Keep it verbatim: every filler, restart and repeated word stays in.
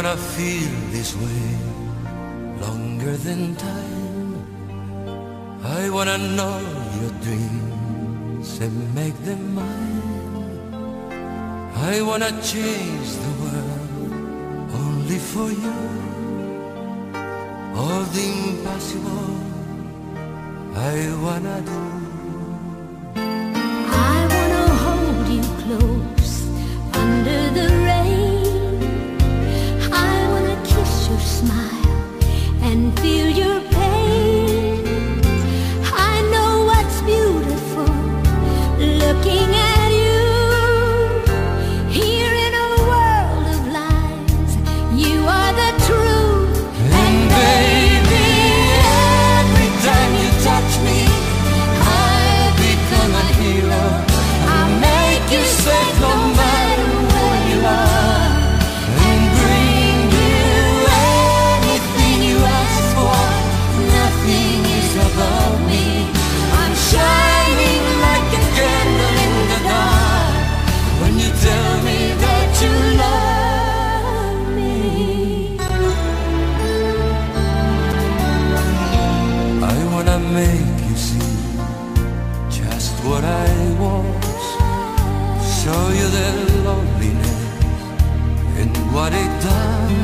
wanna feel this way longer than time. I wanna know your dreams and make them mine. I wanna change the world only for you. All the impossible I wanna do. I wanna hold you close under the rain. I wanna kiss your smile and feel your pain. I know what's beautiful looking at you. Here in a world of lies, you are the truth. And baby, every time you touch me, I become a hero. I make you safe no matter where you are, and bring you anything you ask for. Nothing is above me. I'm shining like a candle in the dark when you tell me that you love me. I wanna make you see just what I was, show you the loneliness and what it does.